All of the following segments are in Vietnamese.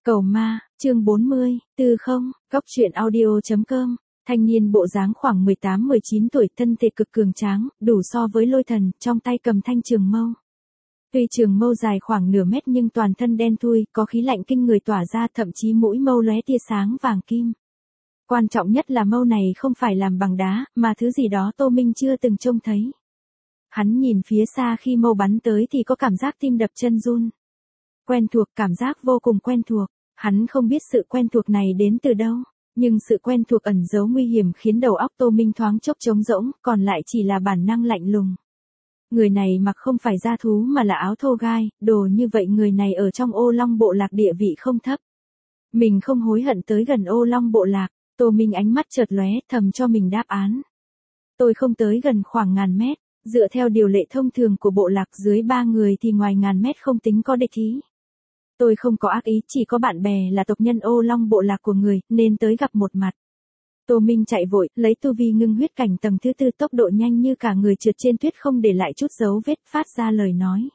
Cầu ma, chương 40, từ không, góc truyện audio.com. Thanh niên bộ dáng khoảng 18-19 tuổi, thân thể cực cường tráng, đủ so với lôi thần, trong tay cầm thanh trường mâu. Tuy trường mâu dài khoảng nửa mét nhưng toàn thân đen thui, có khí lạnh kinh người tỏa ra, thậm chí mũi mâu lóe tia sáng vàng kim. Quan trọng nhất là mâu này không phải làm bằng đá, mà thứ gì đó Tô Minh chưa từng trông thấy. Hắn nhìn phía xa khi mâu bắn tới thì có cảm giác tim đập chân run. Quen thuộc, cảm giác vô cùng quen thuộc. Hắn không biết sự quen thuộc này đến từ đâu, nhưng sự quen thuộc ẩn giấu nguy hiểm khiến đầu óc Tô Minh thoáng chốc trống rỗng, còn lại chỉ là bản năng lạnh lùng. Người này mặc không phải da thú mà là áo thô gai, đồ như vậy người này ở trong Ô Long bộ lạc địa vị không thấp. Mình không hối hận tới gần Ô Long bộ lạc, Tô Minh ánh mắt chợt lóe, thầm cho mình đáp án. Tôi không tới gần khoảng 1000 mét, dựa theo điều lệ thông thường của bộ lạc dưới 3 người thì ngoài 1000 mét không tính có địch ý. Tôi không có ác ý, chỉ có bạn bè là tộc nhân Ô Long bộ lạc của người, nên tới gặp một mặt. Tô Minh chạy vội, lấy tu vi ngưng huyết cảnh tầng thứ 4, tốc độ nhanh như cả người trượt trên tuyết không để lại chút dấu vết, phát ra lời nói.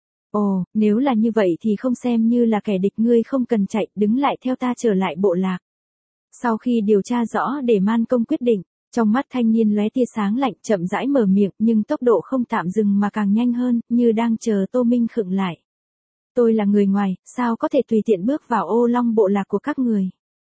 Ồ, nếu là như vậy thì không xem như là kẻ địch, ngươi không cần chạy, đứng lại theo ta trở lại bộ lạc. Sau khi điều tra rõ để Man Công quyết định, trong mắt thanh niên lóe tia sáng lạnh, chậm rãi mở miệng, nhưng tốc độ không tạm dừng mà càng nhanh hơn, như đang chờ Tô Minh khựng lại. Tôi là người ngoài, sao có thể tùy tiện bước vào Ô Long bộ lạc của các người.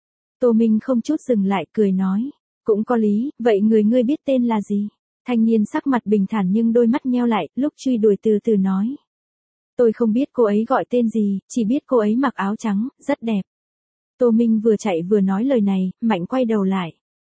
Tô Minh không chút dừng lại, cười nói. Cũng có lý, vậy ngươi biết tên là gì? Thanh niên sắc mặt bình thản nhưng đôi mắt nheo lại, lúc truy đuổi từ từ nói. Tôi không biết cô ấy gọi tên gì, chỉ biết cô ấy mặc áo trắng, rất đẹp. Tô Minh vừa chạy vừa nói lời này, mạnh quay đầu lại.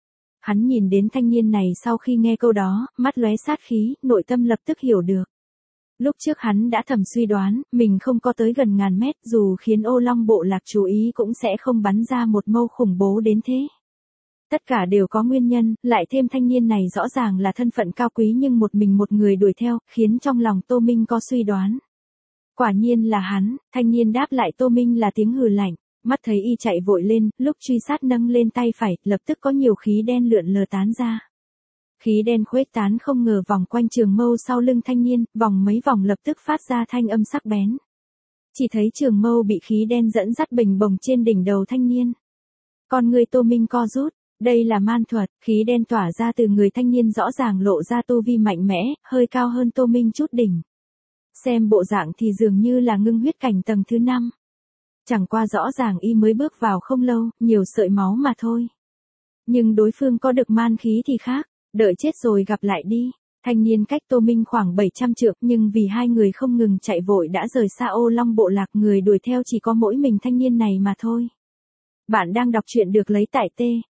Hắn nhìn đến thanh niên này sau khi nghe câu đó, mắt lóe sát khí, nội tâm lập tức hiểu được. Lúc trước hắn đã thầm suy đoán, mình không có tới gần 1000 mét, dù khiến Ô Long bộ lạc chú ý cũng sẽ không bắn ra một mâu khủng bố đến thế. Tất cả đều có nguyên nhân, lại thêm thanh niên này rõ ràng là thân phận cao quý nhưng một mình một người đuổi theo, khiến trong lòng Tô Minh có suy đoán. Quả nhiên là hắn, thanh niên đáp lại Tô Minh là tiếng hừ lạnh, mắt thấy y chạy vội lên, lúc truy sát nâng lên tay phải, lập tức có nhiều khí đen lượn lờ tán ra. Khí đen khuếch tán không ngờ vòng quanh trường mâu sau lưng thanh niên, vòng mấy vòng lập tức phát ra thanh âm sắc bén. Chỉ thấy trường mâu bị khí đen dẫn dắt bình bồng trên đỉnh đầu thanh niên. Con người Tô Minh co rút, đây là man thuật, khí đen tỏa ra từ người thanh niên rõ ràng lộ ra tu vi mạnh mẽ, hơi cao hơn Tô Minh chút đỉnh. Xem bộ dạng thì dường như là ngưng huyết cảnh tầng thứ 5. Chẳng qua rõ ràng y mới bước vào không lâu, nhiều sợi máu mà thôi. Nhưng đối phương có được man khí thì khác. Đợi chết rồi gặp lại đi. Thanh niên cách Tô Minh khoảng 700 trượng, nhưng vì hai người không ngừng chạy vội đã rời xa Ô Long bộ lạc, người đuổi theo chỉ có mỗi mình thanh niên này mà thôi. Bạn đang đọc truyện được lấy tại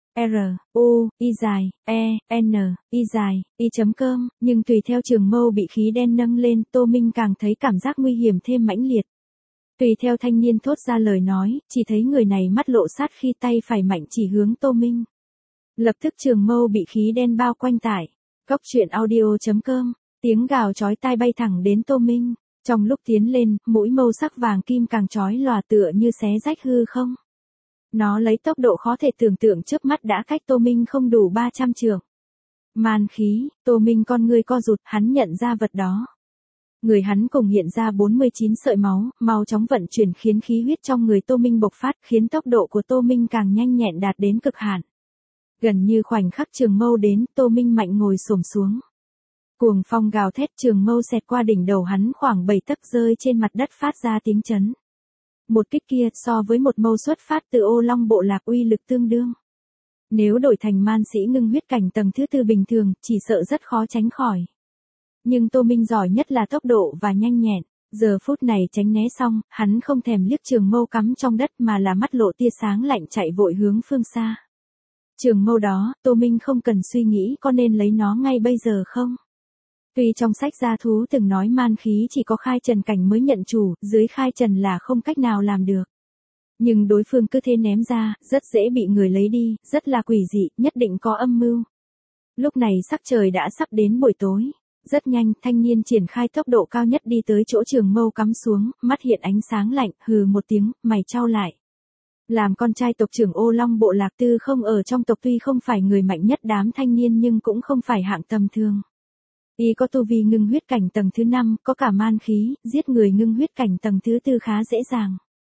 truyenI.com, nhưng tùy theo trường mâu bị khí đen nâng lên, Tô Minh càng thấy cảm giác nguy hiểm thêm mãnh liệt. Tùy theo thanh niên thốt ra lời nói, chỉ thấy người này mắt lộ sát khi tay phải mạnh chỉ hướng Tô Minh. Lập tức trường mâu bị khí đen bao quanh tải. Góc truyện audio.com, tiếng gào chói tai bay thẳng đến Tô Minh. Trong lúc tiến lên, mũi mâu sắc vàng kim càng chói lòa tựa như xé rách hư không. Nó lấy tốc độ khó thể tưởng tượng trước mắt đã cách Tô Minh không đủ 300 trượng. Man khí, Tô Minh con ngươi co rụt, hắn nhận ra vật đó. Người hắn cùng hiện ra 49 sợi máu, mau chóng vận chuyển khiến khí huyết trong người Tô Minh bộc phát, khiến tốc độ của Tô Minh càng nhanh nhẹn đạt đến cực hạn. Gần như khoảnh khắc trường mâu đến, Tô Minh mạnh ngồi xổm xuống. Cuồng phong gào thét, trường mâu xẹt qua đỉnh đầu hắn khoảng 7 tấc rơi trên mặt đất phát ra tiếng chấn. Một kích kia so với một mâu xuất phát từ Ô Long bộ lạc uy lực tương đương. Nếu đổi thành man sĩ ngưng huyết cảnh tầng thứ 4 bình thường, chỉ sợ rất khó tránh khỏi. Nhưng Tô Minh giỏi nhất là tốc độ và nhanh nhẹn. Giờ phút này tránh né xong, hắn không thèm liếc trường mâu cắm trong đất mà là mắt lộ tia sáng lạnh chạy vội hướng phương xa. Trường mâu đó, Tô Minh không cần suy nghĩ có nên lấy nó ngay bây giờ không? Tuy trong sách gia thú từng nói man khí chỉ có khai trần cảnh mới nhận chủ, dưới khai trần là không cách nào làm được. Nhưng đối phương cứ thế ném ra, rất dễ bị người lấy đi, rất là quỷ dị, nhất định có âm mưu. Lúc này sắc trời đã sắp đến buổi tối. Rất nhanh, thanh niên triển khai tốc độ cao nhất đi tới chỗ trường mâu cắm xuống, mắt hiện ánh sáng lạnh, hừ một tiếng, mày chau lại. Làm con trai tộc trưởng Ô Long bộ lạc Tư Không ở trong tộc tuy không phải người mạnh nhất đám thanh niên nhưng cũng không phải hạng tầm thường. Y có tu vi ngưng huyết cảnh tầng thứ 5, có cả man khí, giết người ngưng huyết cảnh tầng thứ 4 khá dễ dàng.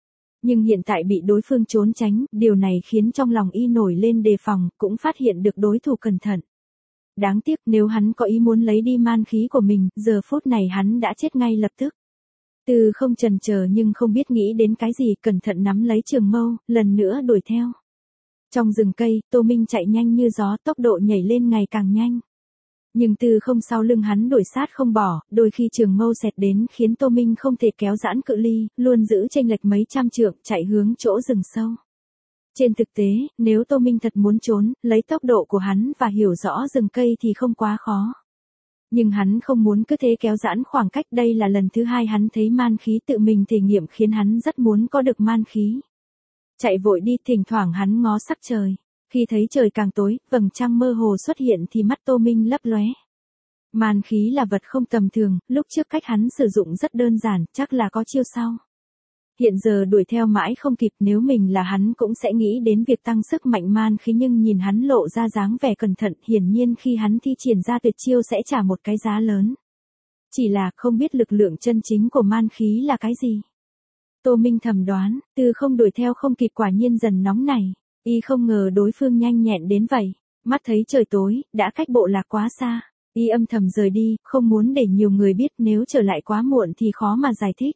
Nhưng hiện tại bị đối phương trốn tránh, điều này khiến trong lòng y nổi lên đề phòng, cũng phát hiện được đối thủ cẩn thận. Đáng tiếc nếu hắn có ý muốn lấy đi man khí của mình, giờ phút này hắn đã chết ngay lập tức. Từ không chần chờ nhưng không biết nghĩ đến cái gì, cẩn thận nắm lấy trường mâu, lần nữa đuổi theo. Trong rừng cây, Tô Minh chạy nhanh như gió, tốc độ nhảy lên ngày càng nhanh. Nhưng Từ không sau lưng hắn đuổi sát không bỏ, đôi khi trường mâu xẹt đến khiến Tô Minh không thể kéo giãn cự ly, luôn giữ chênh lệch mấy trăm trượng, chạy hướng chỗ rừng sâu. Trên thực tế, nếu Tô Minh thật muốn trốn, lấy tốc độ của hắn và hiểu rõ rừng cây thì không quá khó. Nhưng hắn không muốn cứ thế kéo giãn khoảng cách, đây là lần thứ hai hắn thấy man khí tự mình thể nghiệm khiến hắn rất muốn có được man khí. Chạy vội đi, thỉnh thoảng hắn ngó sắc trời. Khi thấy trời càng tối, vầng trăng mơ hồ xuất hiện thì mắt Tô Minh lấp lóe. Man khí là vật không tầm thường, lúc trước cách hắn sử dụng rất đơn giản, chắc là có chiêu sau. Hiện giờ đuổi theo mãi không kịp, nếu mình là hắn cũng sẽ nghĩ đến việc tăng sức mạnh man khí, nhưng nhìn hắn lộ ra dáng vẻ cẩn thận, hiển nhiên khi hắn thi triển ra tuyệt chiêu sẽ trả một cái giá lớn. Chỉ là không biết lực lượng chân chính của man khí là cái gì. Tô Minh thầm đoán, Từ không đuổi theo không kịp quả nhiên dần nóng này. Y không ngờ đối phương nhanh nhẹn đến vậy, mắt thấy trời tối, đã cách bộ lạc quá xa. Y âm thầm rời đi, không muốn để nhiều người biết, nếu trở lại quá muộn thì khó mà giải thích.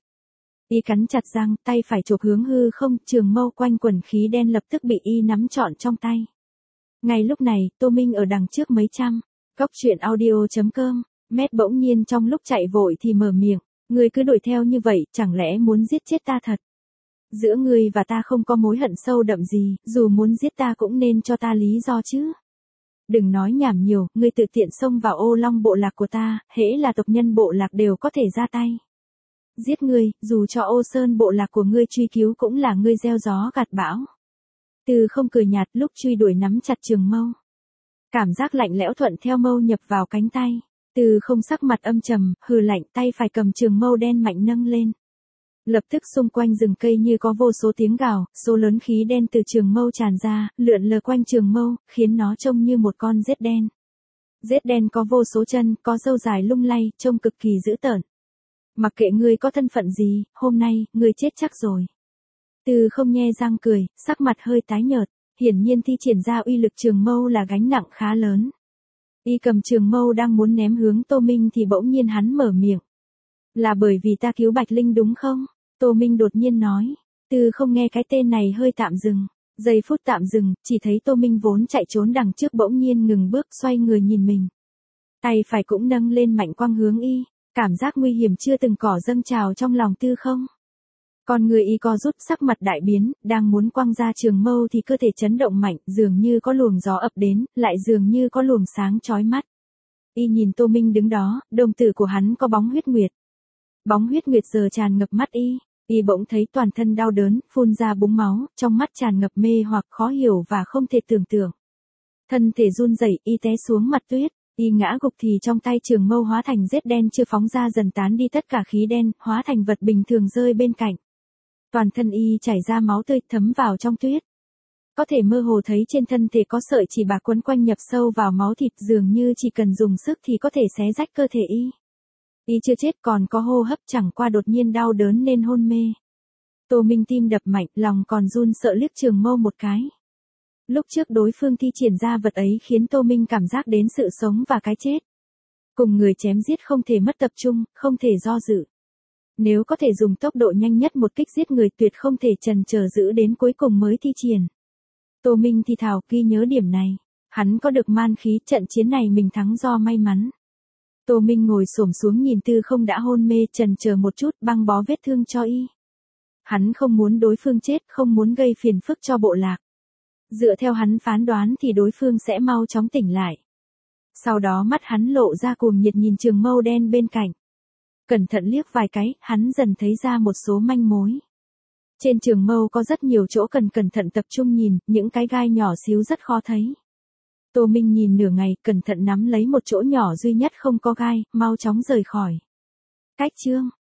Y cắn chặt răng, tay phải chộp hướng hư không, trường mâu quanh quần khí đen lập tức bị y nắm trọn trong tay. Ngay lúc này, Tô Minh ở đằng trước mấy trăm. Cóc truyện audio.com, Mét bỗng nhiên trong lúc chạy vội thì mở miệng, ngươi cứ đuổi theo như vậy, chẳng lẽ muốn giết chết ta thật? Giữa ngươi và ta không có mối hận sâu đậm gì, dù muốn giết ta cũng nên cho ta lý do chứ. Đừng nói nhảm nhiều, ngươi tự tiện xông vào Ô Long bộ lạc của ta, hễ là tộc nhân bộ lạc đều có thể ra tay. Giết ngươi, dù cho Ô Sơn bộ lạc của ngươi truy cứu cũng là ngươi gieo gió gặt bão. Từ không cười nhạt, lúc truy đuổi nắm chặt trường mâu. Cảm giác lạnh lẽo thuận theo mâu nhập vào cánh tay. Từ không sắc mặt âm trầm, hừ lạnh, tay phải cầm trường mâu đen mạnh nâng lên. Lập tức xung quanh rừng cây như có vô số tiếng gào, số lớn khí đen từ trường mâu tràn ra, lượn lờ quanh trường mâu, khiến nó trông như một con rết đen. Rết đen có vô số chân, có râu dài lung lay, trông cực kỳ dữ tợn. Mặc kệ ngươi có thân phận gì, hôm nay, ngươi chết chắc rồi. Từ không nhe răng cười, sắc mặt hơi tái nhợt, hiển nhiên thi triển ra uy lực trường mâu là gánh nặng khá lớn. Y cầm trường mâu đang muốn ném hướng Tô Minh thì bỗng nhiên hắn mở miệng. Là bởi vì ta cứu Bạch Linh đúng không? Tô Minh đột nhiên nói. Từ không nghe cái tên này hơi tạm dừng. Giây phút tạm dừng, chỉ thấy Tô Minh vốn chạy trốn đằng trước bỗng nhiên ngừng bước, xoay người nhìn mình. Tay phải cũng nâng lên mạnh quang hướng y. Cảm giác nguy hiểm chưa từng có dâng trào trong lòng Tư không. Con người y co rút, sắc mặt đại biến, đang muốn quăng ra trường mâu thì cơ thể chấn động mạnh, dường như có luồng gió ập đến, lại dường như có luồng sáng chói mắt. Y nhìn Tô Minh đứng đó, đồng tử của hắn có bóng huyết nguyệt. Bóng huyết nguyệt giờ tràn ngập mắt y. Y bỗng thấy toàn thân đau đớn, phun ra búng máu, trong mắt tràn ngập mê hoặc khó hiểu và không thể tưởng tượng. Thân thể run rẩy, y té xuống mặt tuyết. Y ngã gục thì trong tay trường mâu hóa thành rết đen chưa phóng ra dần tán đi tất cả khí đen, hóa thành vật bình thường rơi bên cạnh. Toàn thân y chảy ra máu tươi thấm vào trong tuyết. Có thể mơ hồ thấy trên thân thể có sợi chỉ bạc quấn quanh nhập sâu vào máu thịt, dường như chỉ cần dùng sức thì có thể xé rách cơ thể y. Y chưa chết còn có hô hấp, chẳng qua đột nhiên đau đớn nên hôn mê. Tô Minh tim đập mạnh, lòng còn run sợ liếc trường mâu một cái. Lúc trước đối phương thi triển ra vật ấy khiến Tô Minh cảm giác đến sự sống và cái chết. Cùng người chém giết không thể mất tập trung, không thể do dự. Nếu có thể dùng tốc độ nhanh nhất một kích giết người, tuyệt không thể chần chờ giữ đến cuối cùng mới thi triển. Tô Minh thì thào ghi nhớ điểm này. Hắn có được man khí, trận chiến này mình thắng do may mắn. Tô Minh ngồi xổm xuống nhìn Tư không đã hôn mê, chần chờ một chút, băng bó vết thương cho y. Hắn không muốn đối phương chết, không muốn gây phiền phức cho bộ lạc. Dựa theo hắn phán đoán thì đối phương sẽ mau chóng tỉnh lại. Sau đó mắt hắn lộ ra cuồng nhiệt nhìn trường mâu đen bên cạnh. Cẩn thận liếc vài cái, hắn dần thấy ra một số manh mối. Trên trường mâu có rất nhiều chỗ cần cẩn thận tập trung nhìn, những cái gai nhỏ xíu rất khó thấy. Tô Minh nhìn nửa ngày, cẩn thận nắm lấy một chỗ nhỏ duy nhất không có gai, mau chóng rời khỏi. Cách chương